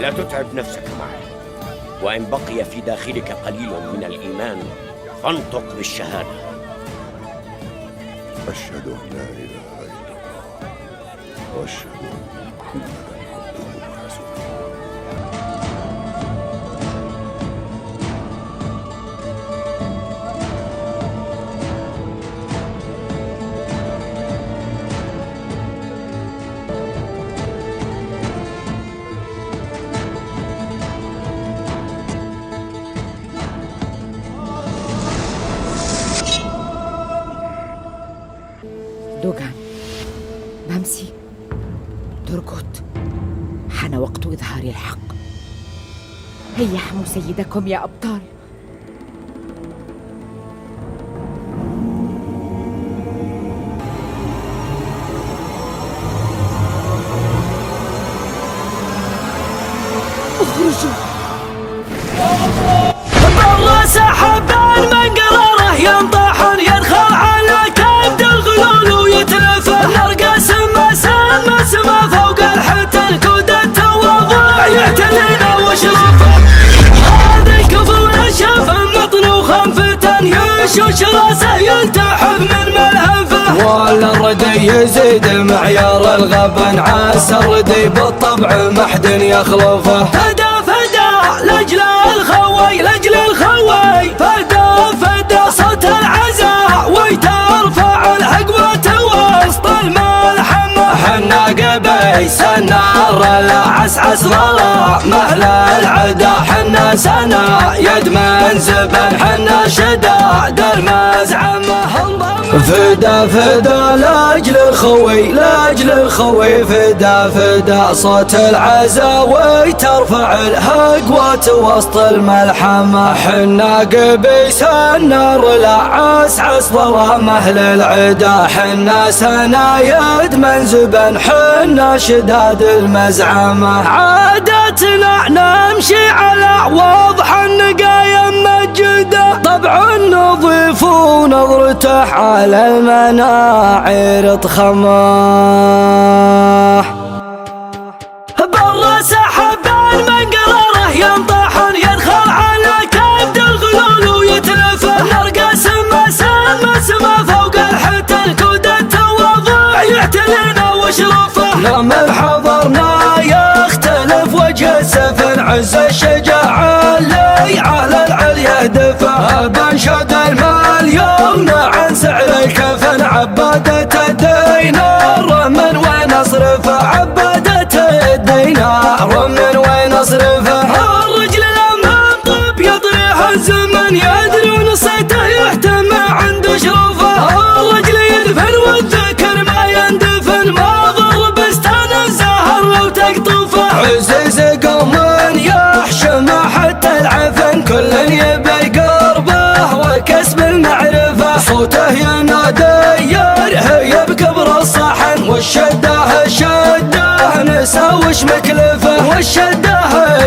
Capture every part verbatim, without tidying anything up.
لا تتعب نفسك معي، وإن بقي في داخلك قليل من الإيمان فانطق بالشهادة. أشهد أن لا إله إلا الله وأشهد أن محمدا عبده ورسوله. دوغان، بامسي، تركوت، حان وقت إظهار الحق. هيا حموا سيدكم يا أبطال. اخرجوا. برا سحب المنقرره ينطحن يدخل على كبد الغلول ويتلفه نرقص مسام مسمى فوق الحتى الكود التواضع يعتلينا وشرفه. هذا الكفر شاف مطنوخا فتن يشوش راسه يلتحف من ملهفه. ولا الردي يزيد معيار الغبن عسى الردي بالطبع محد يخلفه. فدا فدا لاجل الخوي لاجل الخوي فدا فدا صوت العزاء ويترفع الحقوة وسط الملحمة. حنا قبيس النار لا عسعس ضلا مهل العدا حنا سنا يد من زبن حنا شداد المزعمة. فدا فدا لاجل الخوي لاجل الخوي فدا فدا صوت العزاوي ترفع الهقوة وسط الملحمة. حنا قبيس النار لا عسعس ظلام أهل العدا حنا سنايد من زبن حنا شداد المزعمة. عادتنا نمشي على واضح النقايا مجدة طبع نضيف ونظرته على المناعر تخماح. برا سحب المنقرره ينطحن يدخل على كبد الغلول ويتلفه نرقص مسام مسمى فوق الحتى الكود التواضع يعتلينا وشرفه. نوم حضرنا يختلف وجه السفن عز الشجاعة اللي على العليا دفه. بنشد المال يومنا عن سعر الكفن عبادة الدينار من وين اصرفه عبادة الدينار من وين اصرفه. الرجل لما طب يطيح الزمن يدري نصيته يحتمى عند شرفه. الرجل يدفن والذكر ما يندفن ما ضر بستان الزهر لو تقطفه. عزيز قوم يحشم حتى العفن كل يبي قربه وكسب المعرفة. صوته ينادي يرهي بكبر الصحن والشده الشده نسى وش مكلفه والشده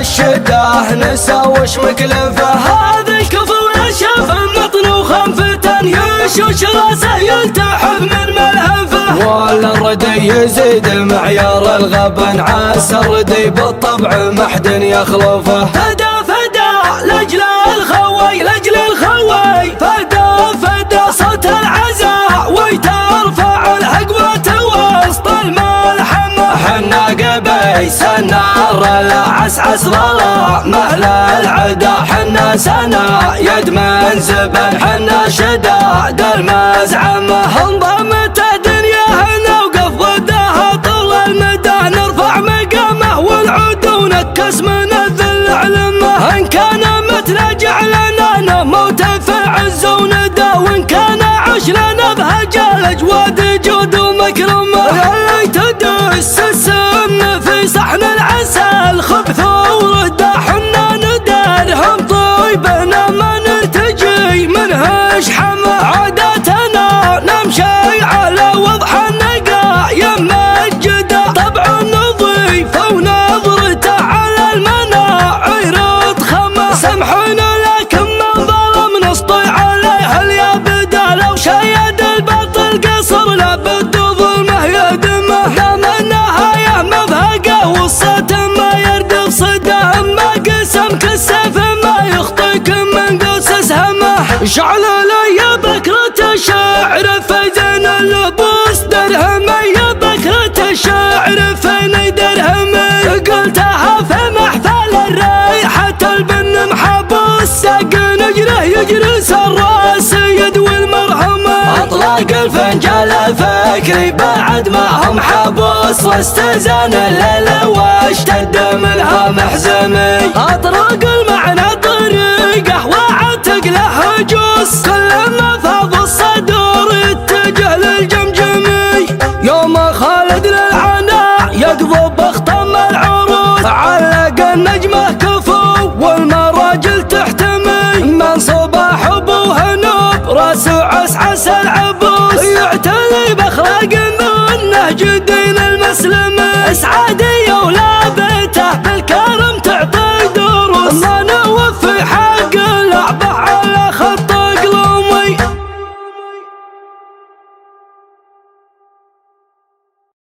الشده نسى وش مكلفه. هذا الكفر شاف مطنوخا فتن يشوش راسه يلتحف من ملهفه. ولا الردي يزيد معيار الغبن عسى الردي بالطبع محد يخلفه. فدا فدا لاجل الخوي لاجل الخوي فدا فدا صوت العزاء ويترفع الحقوة وسط الملحمة. حنا قبيس النار لا عسعس ظلا مهل العدا حنا سنا يد من زبن حنا شداد المزعمة. انضمت الدنيا هنا وقف ضدها طول المدى نرفع مقامه والعود ونكس من الذل علمه. ان كان متنا جعلنا نموت في عز وندى وان كان عش لنا بهجا الاجواد جود ومكرمه. اللي تدس السم في صحن العسل خبث ورده حنا ندارهم طيبنا ما نرتجي منهش حمى. عاداتنا نمشي على وضح النقا يما الجدا طبع نظيف ونظرته على المناعر تخمى. سمحنا لكن من ظلم نسطي عليه اليابدا لو شيد الباطل قصر لابد ظلمه يدمه. دام النهاية مبهقه والصوت ما يردف صدى شعل لي بكرة الشعر فزن اللبوس درهمي يا بكرة الشعر فيني درهمي قلتها في محفل الريحة البن محبوس ساق نجره يجرس الراس يدوي المرهمة اطلاق الفنجال فكري بعد ما هم حبوس واستزان الليل واشتد منها محزمي اطرق المعنى طريقه وعتق له هجوس كلما فاض الصدور اتجه للجمجمي يوم خالد للعناء يقضب اختم العروس علق النجمه كفو والمراجل تحتمي من صباح ابوه نوب راسه عسعس العبوس يعتني باخلاق من نهج الدين المسلمي اسعادي ولا